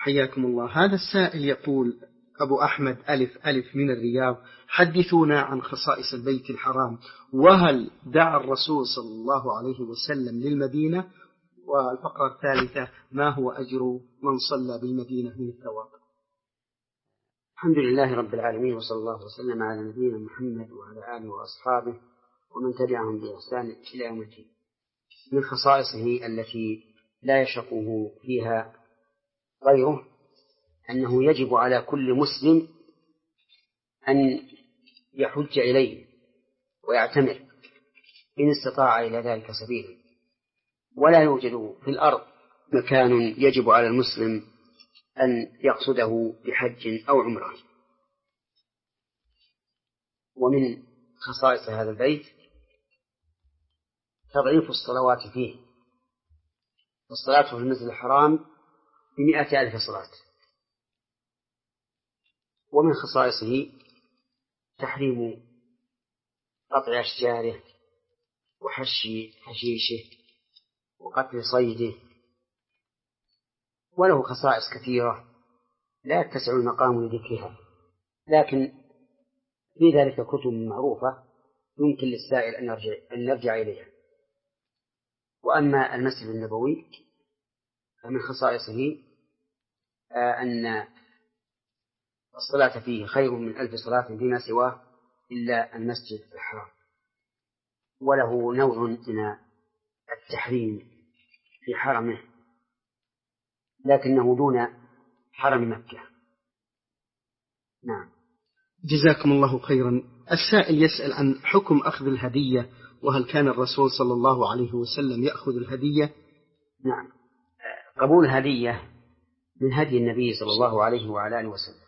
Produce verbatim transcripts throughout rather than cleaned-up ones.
حياكم الله. هذا السائل يقول: أبو أحمد ألف ألف من الرياض، حدثونا عن خصائص البيت الحرام، وهل دعا الرسول صلى الله عليه وسلم للمدينة؟ والفقرة الثالثة: ما هو أجر من صلى بالمدينة من الثواب؟ الحمد لله رب العالمين، وصلى الله وسلم على نبينا محمد وعلى آله وأصحابه ومن تبعهم بإحسان إلى يوم الدين. من خصائصه التي لا يشقه فيها غيره أنه يجب على كل مسلم أن يحج إليه ويعتمر إن استطاع إلى ذلك سبيلا، ولا يوجد في الأرض مكان يجب على المسلم أن يقصده بحج أو عمره. ومن خصائص هذا البيت تضعيف الصلوات فيه، والصلاة في المسجد الحرام بمئة ألف صلاة. ومن خصائصه تحريم قطع أشجاره وحش حشيشه وقتل صيده، وله خصائص كثيرة لا يتسع المقام لذكرها، لكن في ذلك كتب معروفة يمكن للسائل أن يرجع, أن يرجع إليها. وأما المسجد النبوي فمن خصائصه أن الصلاة فيه خير من ألف صلاة فيما سواه إلا المسجد الحرام، وله نوع من التحريم في حرمه لكنه دون حرم مكة. نعم. جزاكم الله خيرا. السائل يسأل عن حكم أخذ الهدية، وهل كان الرسول صلى الله عليه وسلم يأخذ الهدية؟ نعم، قبول الهدية من هدي النبي صلى الله عليه وعلى آله وسلم،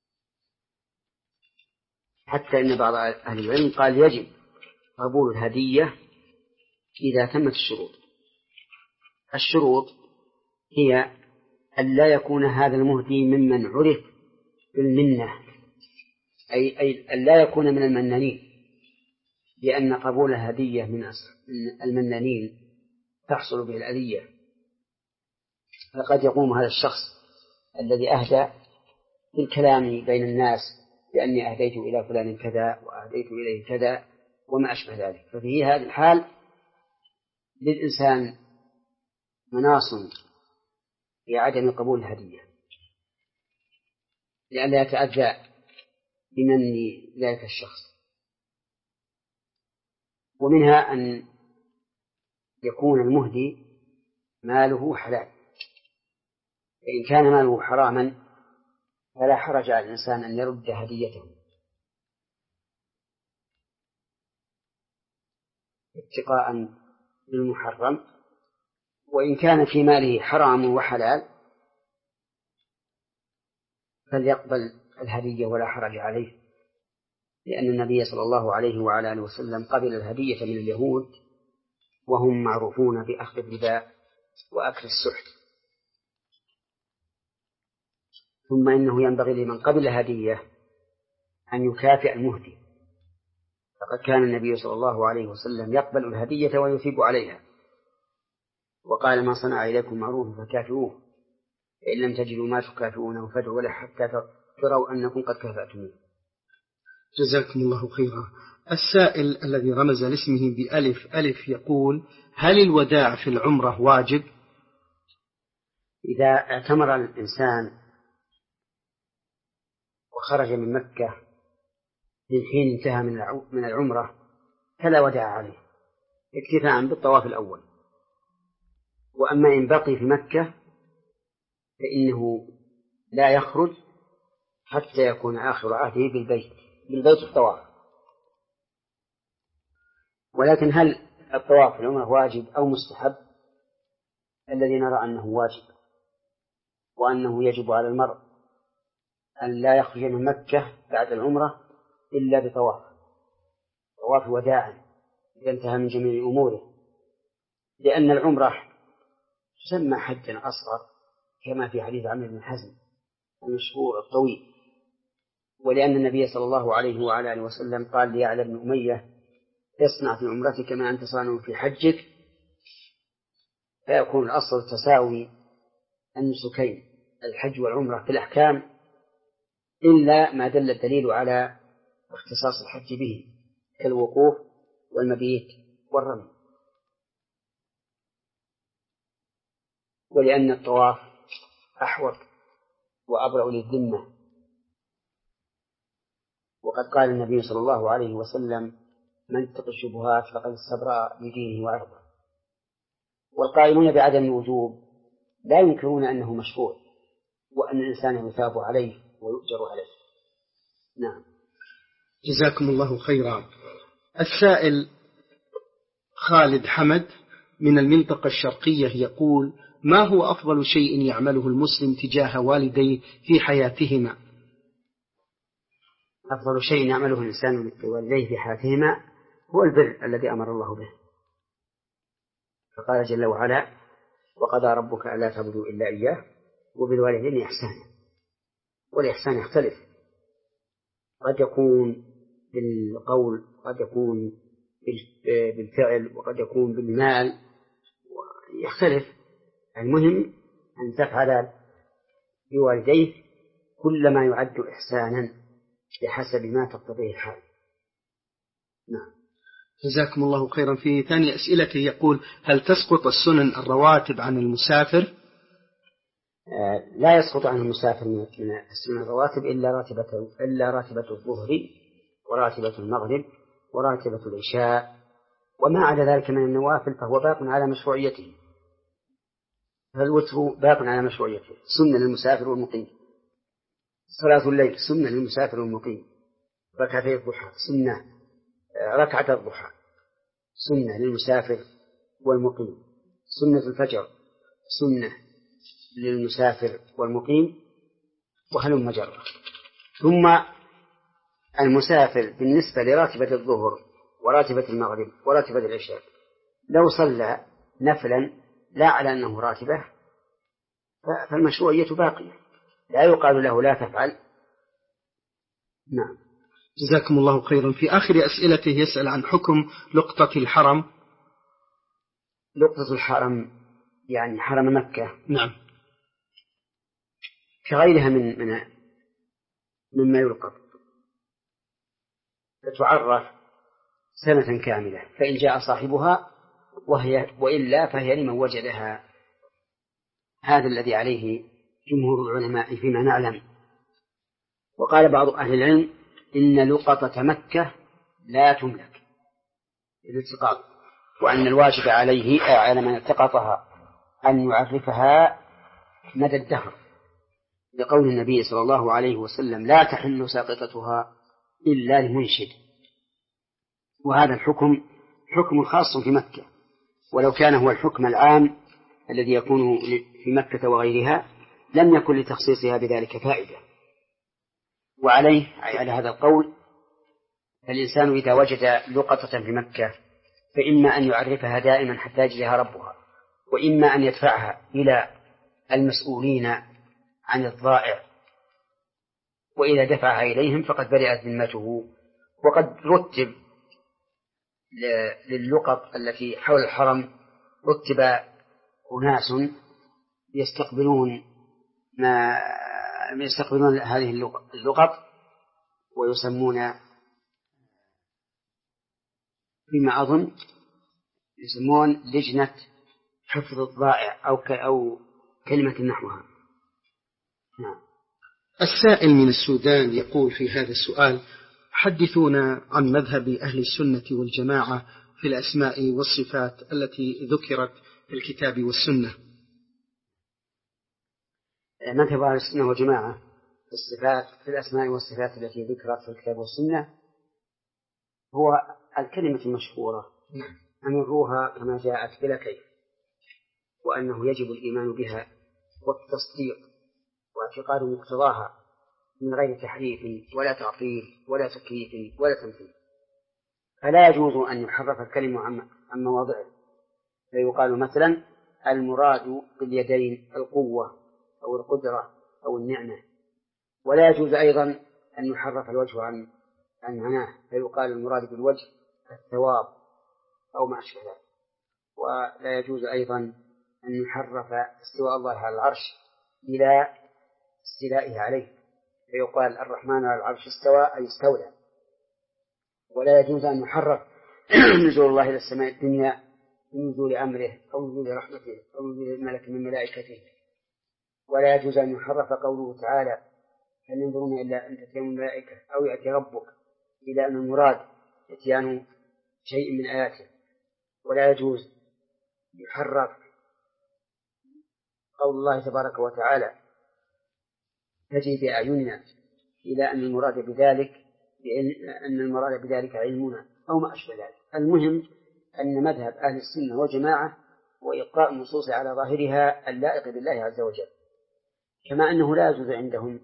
حتى إن بعض أهل العلم قال يجب قبول الهدية إذا تمت الشروط. الشروط هي أن لا يكون هذا المهدي ممن عرف بالمنة، أي, أي أن لا يكون من المنانين، لأن قبول الهدية من المنانين تحصل به الأذية. فقد يقوم هذا الشخص الذي أهدى بالكلام بين الناس بأني أهديت إلى فلان كذا وأهديت إليه كذا وما أشبه ذلك، ففي هذا الحال للإنسان مناص في عدم قبول الهدية لئلا يتأذى بمن ذلك الشخص. ومنها أن يكون المهدي ماله حلال، فإن كان ماله حراما فلا حرج على الإنسان أن يرد هديته اتقاء للمحرم. وإن كان في ماله حرام وحلال فليقبل الهدية ولا حرج عليه، لأن النبي صلى الله عليه وعلى آله وسلم قبل الهدية من اليهود وهم معروفون بأخذ الربا وأكل السحت. ثم إنه ينبغي لمن قبل الهدية أن يكافئ المهدي، فقد كان النبي صلى الله عليه وسلم يقبل الهدية ويثيب عليها، وقال: ما صنع إليكم معروف فكافئوه، فإن لم تجدوا ما تكافئونه فادعوا له حتى تروا أنكم قد كافأتموه. جزاكم الله خيرا. السائل الذي رمز لاسمه بألف ألف يقول: هل الوداع في العمرة واجب؟ إذا اعتمر الإنسان وخرج من مكة من حين انتهى من العمرة فلا وداع عليه اكتفاء بالطواف الأول. وأما إن بقي في مكة فإنه لا يخرج حتى يكون آخر عهده بالبيت بالبيت الطواف. ولكن هل الطواف في العمرة واجب أو مستحب؟ الذي نرى أنه واجب، وأنه يجب على المرء أن لا يخرج من مكة بعد العمرة إلا بطواف طواف وداع إذا انتهى من جميع أموره، لأن العمرة تسمى حجا أصغر كما في حديث عمرو بن حزم المشهور الطويل، ولأن النبي صلى الله عليه وعلى آله وسلم قال ليعلى بن أمية: اصنع في عمرتك ما أنت صانع في حجك، فيكون الأصل تساوي النسكين الحج والعمرة في الأحكام إلا ما دل الدليل على اختصاص الحج به كالوقوف والمبيت والرمي، ولأن الطواف أحوط وأبرأ للذمة، وقد قال النبي صلى الله عليه وسلم: من اتقى الشبهات فقد استبرأ لدينه وعرضه. والقائلون بعدم الوجوب لا ينكرون أنه مشروع وأن الإنسان يثاب عليه ويؤجر عليه. نعم. جزاكم الله خيرا. السائل خالد حمد من المنطقة الشرقية يقول: ما هو أفضل شيء يعمله المسلم تجاه والديه في حياتهما؟ أفضل شيء يعمله الإنسان لوالديه في حياتهما هو البر الذي أمر الله به، فقال جل وعلا: وقضى ربك ألا تعبدوا إلا إياه وبالوالدين إحسانا. والإحسان يختلف، قد يكون بالقول، قد يكون بالفعل، وقد يكون بالمال، يختلف. المهم أن تفعل بوالديه كل ما يعد إحسانا بحسب ما تقتضيه الحال. نعم. جزاكم الله خيرا. في ثاني أسئلته يقول: هل تسقط السنن الرواتب عن المسافر؟ آه لا يسقط عن المسافر من السنن الرواتب إلا راتبة إلا راتبة الظهر وراتبة المغرب وراتبة العشاء، وما عدا ذلك من النوافل فهو باق على مشروعيته. فالوتر باق على مشروعيته، سنة للمسافر والمقيم. صلاة الليل سنة للمسافر والمقيم. ركعتي الضحى سنة، ركعة الضحى سنة للمسافر والمقيم. سنة الفجر سنة للمسافر والمقيم، وهلم جرة. ثم المسافر بالنسبة لراتبة الظهر وراتبة المغرب وراتبة العشاء لو صلى نفلا لا على أنه راتبة فالمشروعية باقية، لا يقال له لا تفعل. نعم. جزاكم الله خيرا. في آخر أسئلته يسأل عن حكم لقطة الحرم. لقطة الحرم يعني حرم مكة. نعم. كغيرها من من مما يلقط، فتعرف سنة كاملة، فإن جاء صاحبها وهي وإلا فهي لمن وجدها. هذا الذي عليه جمهور العلماء فيما نعلم. وقال بعض أهل العلم إن لقطة مكة لا تملك للالتقاط، وأن الواجب عليه على من التقطها أن يعرفها مدى الدهر، لقول النبي صلى الله عليه وسلم: لا تحل ساقطتها إلا لمنشد. وهذا الحكم حكم خاص في مكة، ولو كان هو الحكم العام الذي يكون في مكة وغيرها لم يكن لتخصيصها بذلك فائدة. وعليه على هذا القول الإنسان إذا وجد لقطة في مكة فإما أن يعرفها دائما حتى يجزيها ربها، وإما أن يدفعها إلى المسؤولين عن الضائع، وإذا دفعها إليهم فقد برئت ذمته. وقد رتب للقط التي حول الحرم رتب أناس يستقبلون ما يستقبلون هذه اللقط ويسمون فيما أظن يسمون لجنة حفظ الضائع أو أو كلمة نحوها. نعم. السائل من السودان يقول في هذا السؤال: حدثونا عن مذهب أهل السنة والجماعة في الأسماء والصفات التي ذكرت في الكتاب والسنة. مذهب أهل السنة والجماعة في الصفات في الأسماء والصفات التي ذكرت في الكتاب والسنة هو الكلمة المشهورة: أمروها كما جاءت بلا كيف، وأنه يجب الإيمان بها والتصديق واعتقاد مقتضاها من غير تحريف ولا تعطيل ولا تكييف ولا تمثيل. فلا يجوز أن يحرف الكلمة عن مواضعه، فيقال مثلا المراد باليدين القوة أو القدرة أو النعمة، ولا يجوز أيضا أن يحرف الوجه عن عن معناه، فيقال المراد بالوجه الثواب أو ما أشبه ذلك. ولا يجوز أيضا أن يحرف استواء الله على العرش إلى استيلائه عليه، فيقال الرحمن على العرش استوى أي استولى. ولا يجوز أن يحرف نزول الله إلى السماء الدنيا بنزول أمره أو نزول رحمته أو نزول ملك من ملائكته. ولا يجوز أن يحرف قوله تعالى هل ينظرون إلا أن تأتيهم الملائكة أو يأتي ربك، إلى أن المراد إتيان شيء من آياته. ولا يجوز يحرف قول الله تبارك وتعالى تجري بأعيننا، إلى أن المراد بذلك أن المراد بذلك علمنا أو ما أشبه ذلك. المهم أن مذهب أهل السنة والجماعة وإبقاء النصوص على ظاهرها اللائق بالله عز وجل، كما أنه لا يجوز عندهم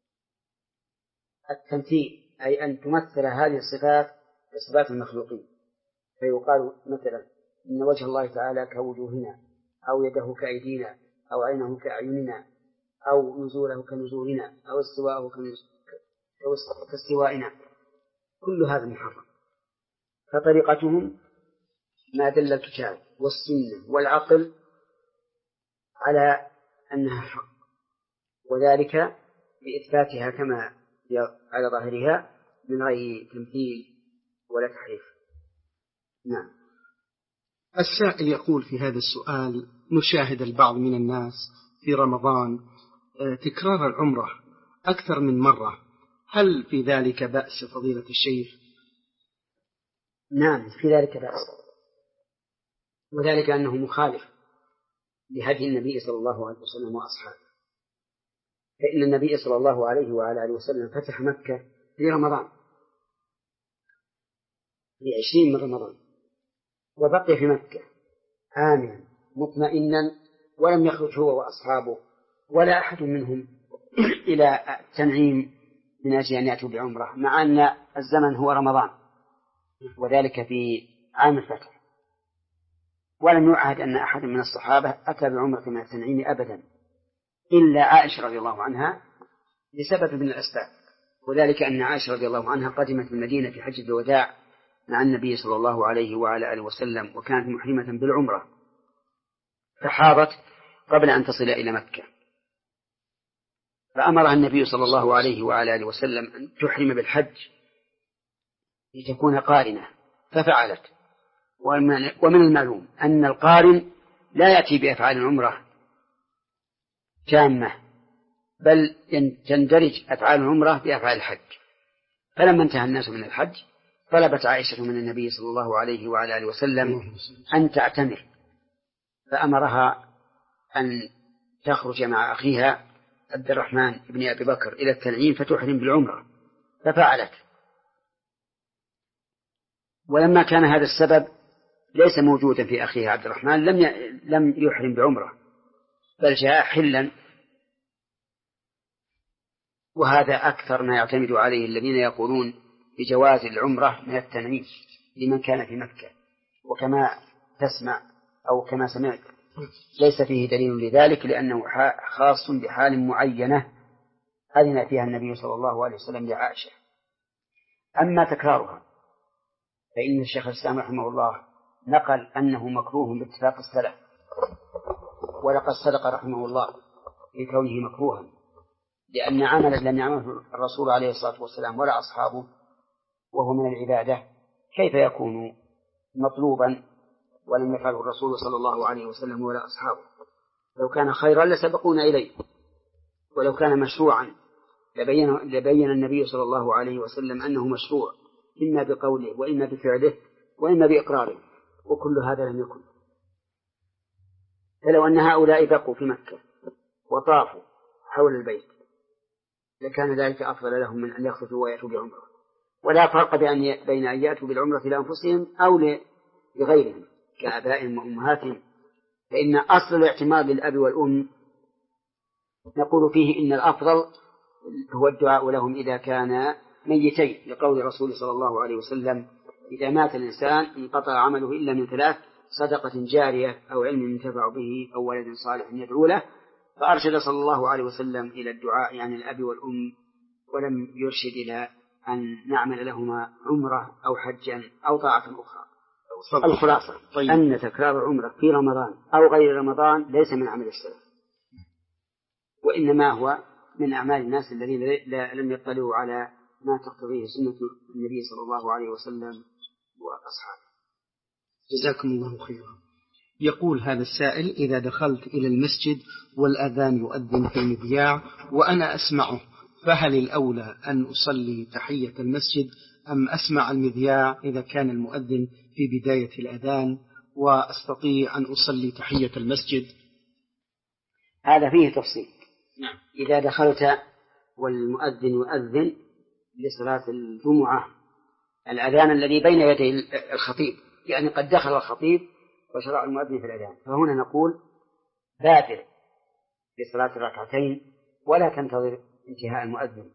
التمثيل، أي أن تمثل هذه الصفات بصفات المخلوقين، فيقال مثلا إن وجه الله تعالى كوجوهنا أو يده كأيدينا أو عينه كأعيننا أو نزوله كنزولنا أو استواءه كاستوائنا. كل هذا محرم. فطريقتهم ما دل الكتاب والسنة والعقل على أنها حق، وذلك بإثباتها كما على ظاهرها من غير تمثيل ولا تحريف. نعم. السائل يقول في هذا السؤال: نشاهد البعض من الناس في رمضان تكرار العمرة أكثر من مرة، هل في ذلك بأس فضيلة الشيخ؟ نعم، في ذلك بأس، وذلك أنه مخالف لهدي النبي صلى الله عليه وسلم وأصحابه. فإن النبي صلى الله عليه وعلى آله وسلم فتح مكة في رمضان في عشرين من رمضان، وبقي في مكة آمنا مطمئنا، ولم يخرج هو وأصحابه ولا أحد منهم إلى تنعيم من أجل أن يأتوا بعمرة، مع أن الزمن هو رمضان وذلك في عام الفتح. ولم يعهد أن أحد من الصحابة أتى بعمرة من التنعيم أبدا، إلا عائشة رضي الله عنها لسبب من الأسباب، وذلك أن عائشة رضي الله عنها قدمت المدينة في حجة الوداع مع النبي صلى الله عليه وعلى آله وسلم، وكانت محرمة بالعمرة، فحاضت قبل أن تصل إلى مكة، فأمرها النبي صلى الله عليه وعلى آله وسلم أن تحرم بالحج لتكون قارنة، ففعلت. ومن المعلوم أن القارن لا يأتي بأفعال العمرة تامة، بل تندرج أفعال العمرة بأفعال الحج. فلما انتهى الناس من الحج طلبت عائشة من النبي صلى الله عليه وعلى آله وسلم أن تعتمر، فأمرها أن تخرج مع أخيها عبد الرحمن بن أبي بكر إلى التنعيم فتحرم بالعمرة، ففعلت. ولما كان هذا السبب ليس موجودا في أخيها عبد الرحمن لم لم يحرم بعمرة، بل جاء حلا. وهذا أكثر ما يعتمد عليه الذين يقولون بجواز العمرة من التنعيم لمن كان في مكة، وكما تسمع أو كما سمعت ليس فيه دليل لذلك، لأنه خاص بحال معينة أذن فيها النبي صلى الله عليه وسلم لعائشة. أما تكرارها فإن الشيخ الإسلام رحمه الله نقل أنه مكروه باتفاق السلف، ولقد صدق رحمه الله في كونه مكروها، لأن عملا لم يعمله الرسول عليه الصلاة والسلام ولا أصحابه وهو من العبادة كيف يكون مطلوبا ولم يفعله الرسول صلى الله عليه وسلم ولا أصحابه؟ لو كان خيرا لسبقونا إليه، ولو كان مشروعا لبين, لبين النبي صلى الله عليه وسلم أنه مشروع، إما بقوله وإما بفعله وإما بإقراره، وكل هذا لم يكن. فلو أن هؤلاء بقوا في مكة وطافوا حول البيت لكان ذلك أفضل لهم من أن يخرجوا ويأتوا بعمرة، ولا فرق بين أن يأتوا بالعمرة لأنفسهم أو لغيرهم كآبائهم وأمهاتهم، فإن أصل الاعتماد للأب والأم نقول فيه إن الأفضل هو الدعاء لهم إذا كان ميتين، لقول الرسول صلى الله عليه وسلم إذا مات الإنسان انقطع عمله إلا من ثلاث: صدقة جارية أو علم ينتفع به أو ولد صالح يدعو له. فأرشد صلى الله عليه وسلم إلى الدعاء يعني الأب والأم، ولم يرشد إلى أن نعمل لهما عمرة أو حجا أو طاعة أخرى. الخلاصة طيب. أن تكرار العمرة في رمضان أو غير رمضان ليس من عمل السلف، وإنما هو من أعمال الناس الذين لم يطلعوا على ما تقتضيه سنة النبي صلى الله عليه وسلم وأصحابه. جزاكم الله خيرا. يقول هذا السائل: إذا دخلت إلى المسجد والأذان يؤذن في المذياع وأنا أسمعه، فهل الأولى أن أصلي تحية المسجد أم أسمع المذياع إذا كان المؤذن في بداية الأذان وأستطيع أن أصلي تحية المسجد؟ هذا فيه تفصيل. نعم. إذا دخلت والمؤذن يؤذن لصلاة الجمعة الأذان الذي بين يدي الخطيب، يعني قد دخل الخطيب وشرع المؤذن في الأذان، فهنا نقول بادر لصلاة الركعتين ولا تنتظر انتهاء المؤذن،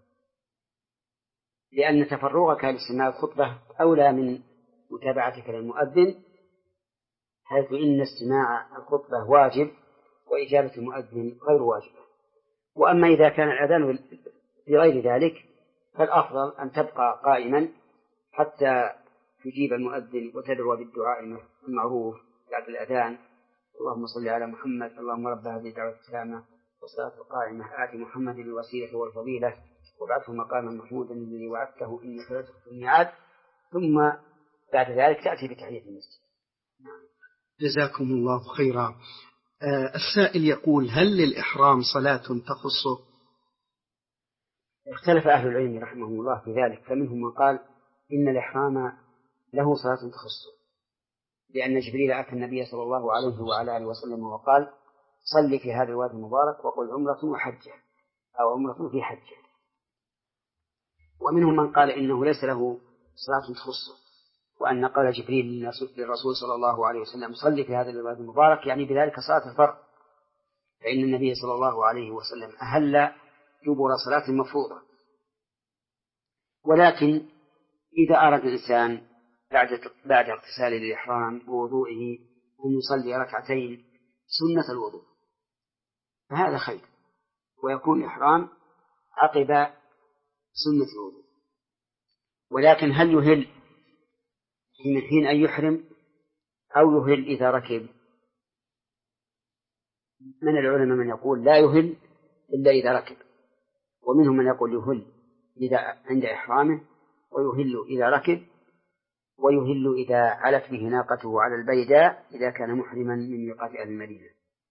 لأن تفرغك لاستماع الخطبة أولى من متابعتك للمؤذن، حيث إن استماع الخطبة واجب وإجابة المؤذن غير واجبة. وأما إذا كان الأذان بغير ذلك فالأفضل أن تبقى قائما حتى تجيب المؤذن وتدعو بالدعاء المعروف بعد الأذان: اللهم صل على محمد، اللهم رب هذه الدعوة التامة والصلاة القائمة آت محمد الوسيلة والفضيلة وابعثه مقاما محمودا الذي وعدته إنك لا تخلف الميعاد، ثم بعد ذلك تأتي بتحية المسجد. جزاكم الله خيرا. آه السائل يقول: هل للإحرام صلاة تخصه؟ اختلف أهل العلم رحمهم الله في ذلك، فمنهم من قال إن الإحرام له صلاة تخصه، لأن جبريل أتى النبي صلى الله عليه وعلى آله وسلم وقال: صل في هذا الوادي المبارك وقل عمرة وحجة أو عمرة في حجة. ومنهم من قال إنه ليس له صلاة تخصه، وأن قال جبريل للرسول صلى الله عليه وسلم: صل في هذا الوادي المبارك، يعني بذلك صلاة الفرض، فإن النبي صلى الله عليه وسلم أهل دبر صلاة مفروضة. ولكن إذا أراد الإنسان بعد بعد اغتساله للإحرام ووضوئه أن يصلي ركعتين سنة الوضوء فهذا خير، ويكون الإحرام عقب سنة الوضوء. ولكن هل يهل من حين أن يحرم أو يهل إذا ركب؟ من العلماء من يقول لا يهل إلا إذا ركب، ومنهم من يقول يهل إذا عند إحرامه، ويهل إذا ركب، ويهل إذا علت به ناقته على البيداء إذا كان محرما من ميقات أهل المدينة.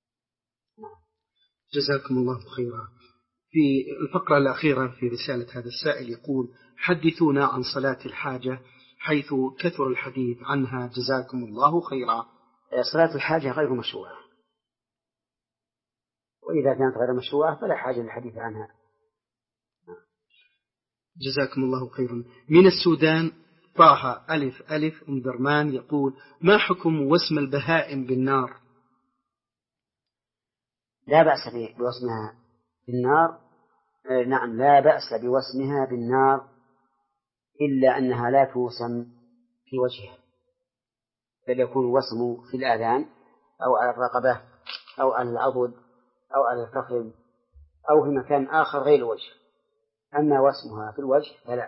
جزاكم الله خيرا. في الفقرة الأخيرة في رسالة هذا السائل يقول: حدثونا عن صلاة الحاجة حيث كثر الحديث عنها جزاكم الله خيرا. صلاة الحاجة غير مشروعة، وإذا كانت غير مشروعة فلا حاجة للحديث عنها. جزاكم الله خيرا. من السودان طه ألف ألف أم درمان يقول: ما حكم وسم البهائم بالنار؟ لا بأس بوسمها بالنار. آه نعم، لا بأس بوسمها بالنار، إلا أنها لا توسم في وجهها، بل يكون وسم في الآذان أو على الرقبة أو على العضد أو على الفخذ أو في مكان آخر غير الوجه. أما وسمها في الوجه فلا.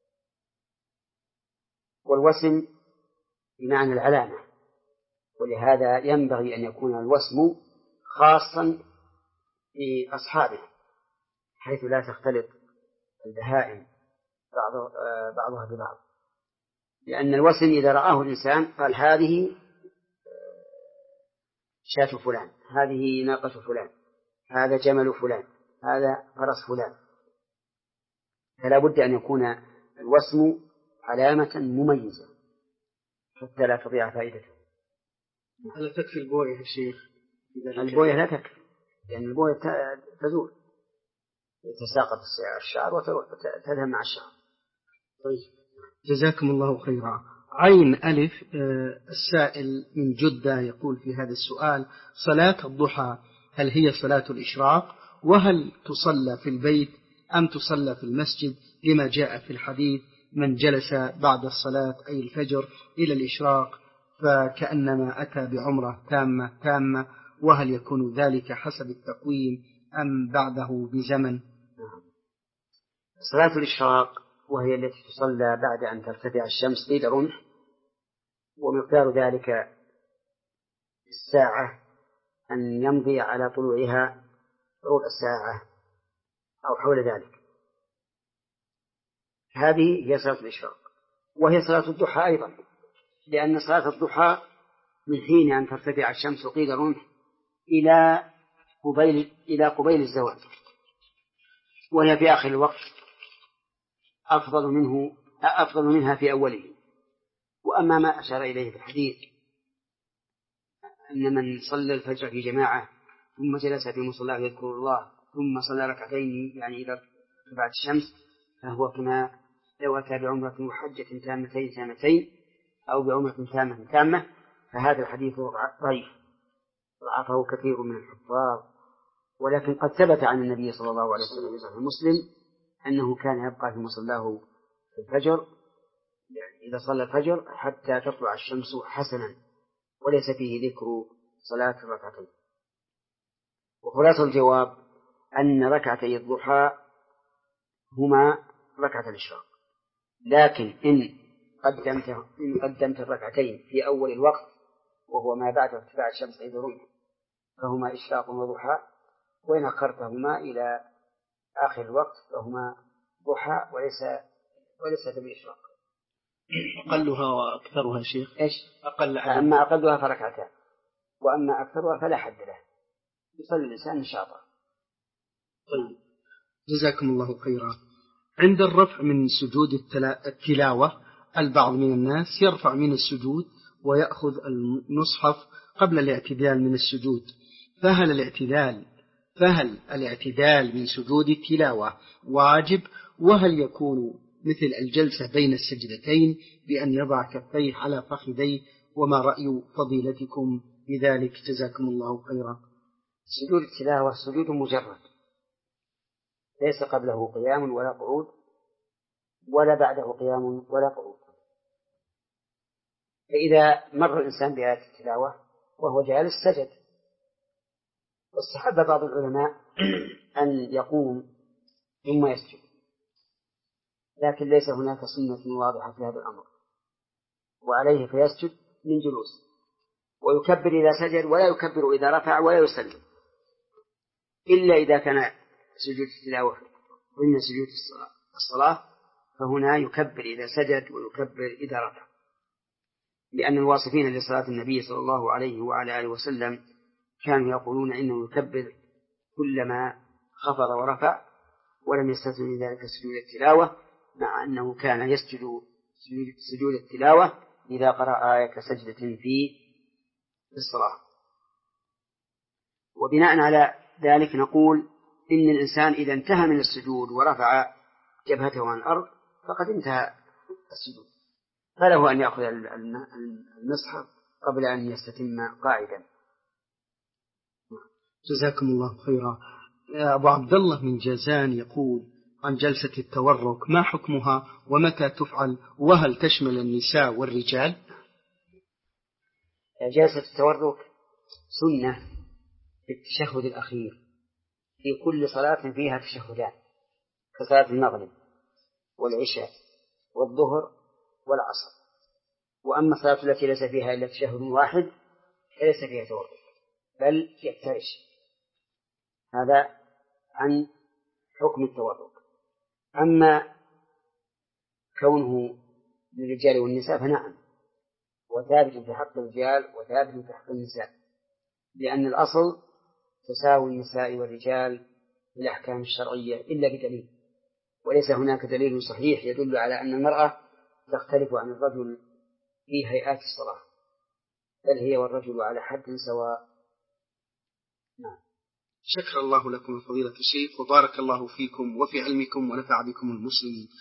والوسم بمعنى العلامة، ولهذا ينبغي أن يكون الوسم خاصا بأصحابه حيث لا تختلط البهائم بعض بعضها ببعض، لأن الوسم إذا رآه الإنسان قال: هذه شاة فلان، هذه ناقة فلان، هذا جمل فلان، هذا فرس فلان. فلا بد أن يكون الوسم علامة مميزة حتى لا تضيع فائدته. هل تكفي البوية يا شيخ؟ البوية لا تكفي، لأن البوية تزول، تساقط الشعر وتذهب مع الشعر. طيب. جزاكم الله خيرا. عين ألف السائل من جدة يقول في هذا السؤال: صلاة الضحى هل هي صلاة الإشراق؟ وهل تصلى في البيت أم تصلى في المسجد؟ لما جاء في الحديث: من جلس بعد الصلاة أي الفجر إلى الإشراق فكأنما أتى بعمرة تامة تامة. وهل يكون ذلك حسب التقويم أم بعده بزمن؟ صلاة الإشراق وهي التي تصلى بعد أن ترتفع الشمس قيد رمح، ومقدار ذلك الساعة أن يمضي على طلوعها ربع ساعة أو حول ذلك. هذه هي صلاة الإشراق، وهي صلاة الضحى أيضا، لأن صلاة الضحى من حين أن ترتفع الشمس قيد الرمح إلى قبيل إلى قبيل الزوال، وهي في آخر الوقت أفضل منه أفضل منها في أوله. وأما ما أشار إليه في الحديث أن من صلى الفجر في جماعة ثم جلس في مصلاه يذكر الله ثم صلى ركعتين يعني إذا ارتفعت الشمس، فهو كما لو أتى بعمرة وحجة تامتين تامتين أو بعمرة تامة تامة. فهذا الحديث ضعيف ضعفه كثير من الحفاظ، ولكن قد ثبت عن النبي صلى الله عليه وسلم في صحيح مسلم أنه كان يبقى في مصلاه في الفجر، يعني إذا صلى الفجر حتى تطلع الشمس حسنا، وليس فيه ذكر صلاة الركعتين. وخلاصة الجواب أن ركعتي الضحى هما ركعة الإشراق، لكن إن قدمت إن قدمت الركعتين في أول الوقت وهو ما بعد ارتفاع الشمس قيد الرمح فهما إشراق وضحى، وإن أخرتهما إلى آخر الوقت فهما ضحى وليس وليس بإشراق. أقلها وأكثرها شيخ إيش؟ أقل أما أقلها فركعتان، وأما أكثرها فلا حد له، يصلي الإنسان نشاطا. طيب، جزاكم الله خيرا. عند الرفع من سجود التلاوة البعض من الناس يرفع من السجود ويأخذ المصحف قبل الاعتدال من السجود، فهل الاعتدال فهل الاعتدال من سجود التلاوة واجب؟ وهل يكون مثل الجلسة بين السجدتين بأن يضع كفيه على فخذيه؟ وما رأي فضيلتكم بذلك جزاكم الله خيرا؟ سجود التلاوة سجود مجرد، ليس قبله قيام ولا قعود ولا بعده قيام ولا قعود. فإذا مر الإنسان بآية التلاوة وهو جالس سجد. واستحب بعض العلماء أن يقوم ثم يسجد، لكن ليس هناك سنة واضحة في هذا الأمر، وعليه فيسجد من جلوس ويكبر إذا سجد ولا يكبر إذا رفع ولا يسلم، إلا إذا كان سجود التلاوة ضمن سجود الصلاة فهنا يكبر إذا سجد ويكبر إذا رفع، لأن الواصفين لصلاة النبي صلى الله عليه وعلى آله وسلم كانوا يقولون إنه يكبر كلما خفض ورفع، ولم يستثن ذلك سجود التلاوة، مع أنه كان يسجد سجود التلاوة إذا قرأ آية سجدة في الصلاة. وبناء على ذلك نقول إن الإنسان إذا انتهى من السجود ورفع جبهته عن الأرض فقد انتهى السجود، فله أن يأخذ المصحف قبل أن يستتم قاعدا. جزاكم الله خيرا. أبو عبد الله من جازان يقول عن جلسة التورك ما حكمها ومتى تفعل، وهل تشمل النساء والرجال؟ جلسة التورك سنة في التشهد الأخير في كل صلاة فيها تشهدان، كصلاة المغرب والعشاء والظهر والعصر. وأما الصلاة التي ليس فيها إلا تشهد واحد فليس فيها تورك بل يفترش. هذا عن حكم التورك. أما كونه للرجال والنساء فنعم، وثابت في حق الرجال وثابت في حق النساء، لأن الأصل تساوي النساء والرجال في الأحكام الشرعية إلا بدليل، وليس هناك دليل صحيح يدل على أن المرأة تختلف عن الرجل في هيئات الصلاة، بل هي والرجل على حد سواء. نعم. شكر الله لكم فضيلة الشيخ، وبارك الله فيكم وفي علمكم ونفع بكم المسلمين.